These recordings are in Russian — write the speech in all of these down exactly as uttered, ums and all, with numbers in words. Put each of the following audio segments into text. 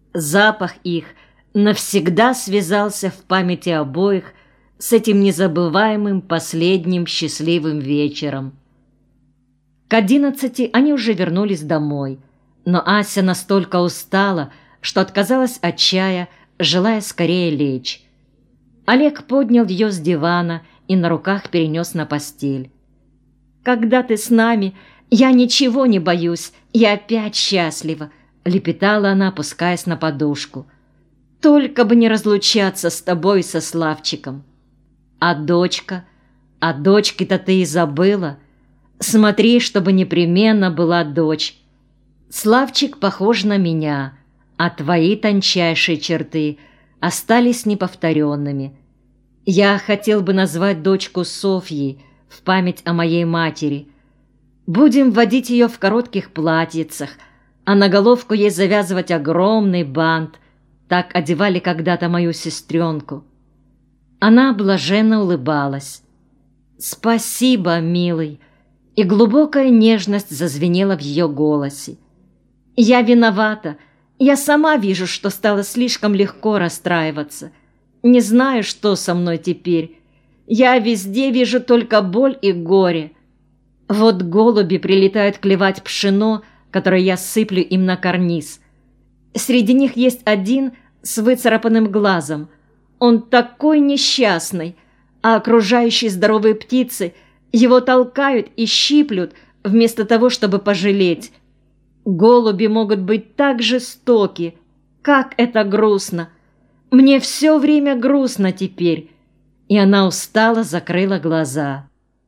Запах их навсегда связался в памяти обоих с этим незабываемым последним счастливым вечером. К одиннадцати они уже вернулись домой, но Ася настолько устала, что отказалась от чая, желая скорее лечь. Олег поднял ее с дивана и на руках перенес на постель. «Когда ты с нами, я ничего не боюсь, я опять счастлива», — лепетала она, опускаясь на подушку. «Только бы не разлучаться с тобой и со Славчиком». «А дочка? А дочки-то ты и забыла. Смотри, чтобы непременно была дочь. Славчик похож на меня, а твои тончайшие черты остались неповторенными. Я хотел бы назвать дочку Софьей в память о моей матери. Будем водить ее в коротких платьицах, а на головку ей завязывать огромный бант. Так одевали когда-то мою сестренку». Она блаженно улыбалась. «Спасибо, милый», и глубокая нежность зазвенела в ее голосе. «Я виновата. Я сама вижу, что стало слишком легко расстраиваться. Не знаю, что со мной теперь. Я везде вижу только боль и горе. Вот голуби прилетают клевать пшено, которое я сыплю им на карниз. Среди них есть один с выцарапанным глазом. Он такой несчастный, а окружающие здоровые птицы его толкают и щиплют, вместо того, чтобы пожалеть. Голуби могут быть так жестоки. Как это грустно! Мне все время грустно теперь». И она устало закрыла глаза.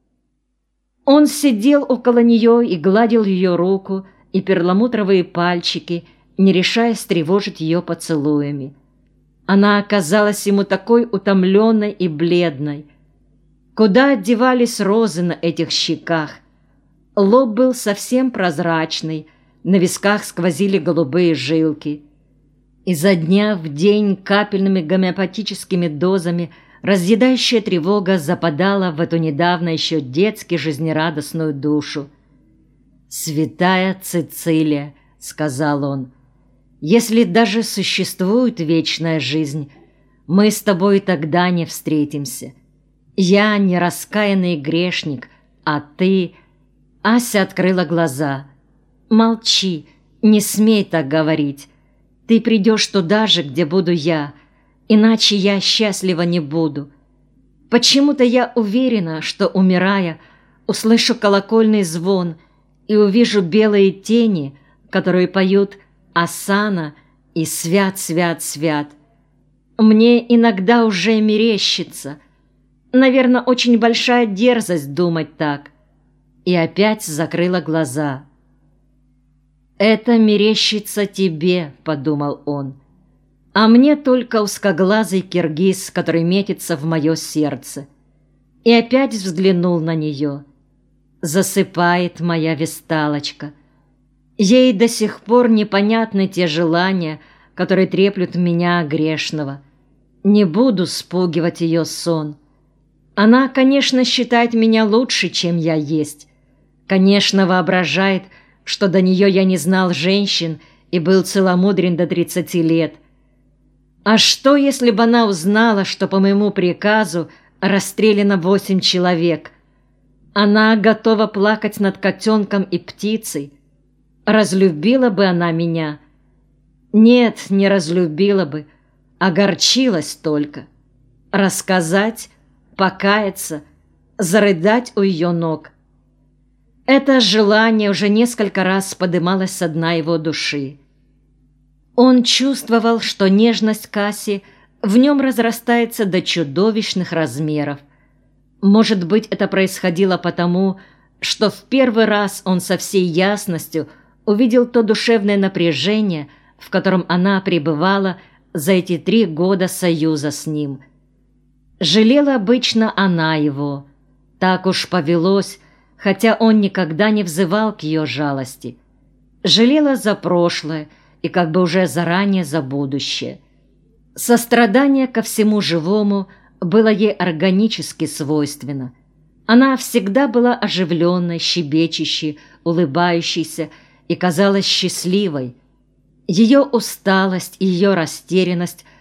Он сидел около нее и гладил ее руку и перламутровые пальчики, не решаясь тревожить ее поцелуями. Она оказалась ему такой утомленной и бледной. Куда девались розы на этих щеках? Лоб был совсем прозрачный, на висках сквозили голубые жилки. Изо дня в день капельными гомеопатическими дозами разъедающая тревога западала в эту недавно еще детски жизнерадостную душу. «Святая Цицилия», — сказал он, — «если даже существует вечная жизнь, мы с тобой тогда не встретимся. Я не раскаянный грешник, а ты...» Ася открыла глаза. «Молчи, не смей так говорить. Ты придешь туда же, где буду я, иначе я счастлива не буду. Почему-то я уверена, что, умирая, услышу колокольный звон и увижу белые тени, которые поют «Осанна» и «Свят, свят, свят». Мне иногда уже мерещится. Наверное, очень большая дерзость думать так». И опять закрыла глаза. «Это мерещится тебе», — подумал он, «а мне только узкоглазый киргиз, который метится в мое сердце». И опять взглянул на нее. Засыпает моя весталочка. Ей до сих пор непонятны те желания, которые треплют меня грешного. Не буду спугивать ее сон. Она, конечно, считает меня лучше, чем я есть. Конечно, воображает, что до нее я не знал женщин и был целомудрен до тридцати лет. А что, если бы она узнала, что по моему приказу расстреляно восемь человек? Она готова плакать над котенком и птицей. Разлюбила бы она меня? Нет, не разлюбила бы, огорчилась только. Рассказать, покаяться, зарыдать у ее ног. Это желание уже несколько раз подымалось со дна его души. Он чувствовал, что нежность Касси в нем разрастается до чудовищных размеров. Может быть, это происходило потому, что в первый раз он со всей ясностью увидел то душевное напряжение, в котором она пребывала за эти три года союза с ним. Жалела обычно она его. Так уж повелось, хотя он никогда не взывал к ее жалости. Жалела за прошлое и как бы уже заранее за будущее. Сострадание ко всему живому было ей органически свойственно. Она всегда была оживленной, щебечущей, улыбающейся и казалась счастливой. Ее усталость и ее растерянность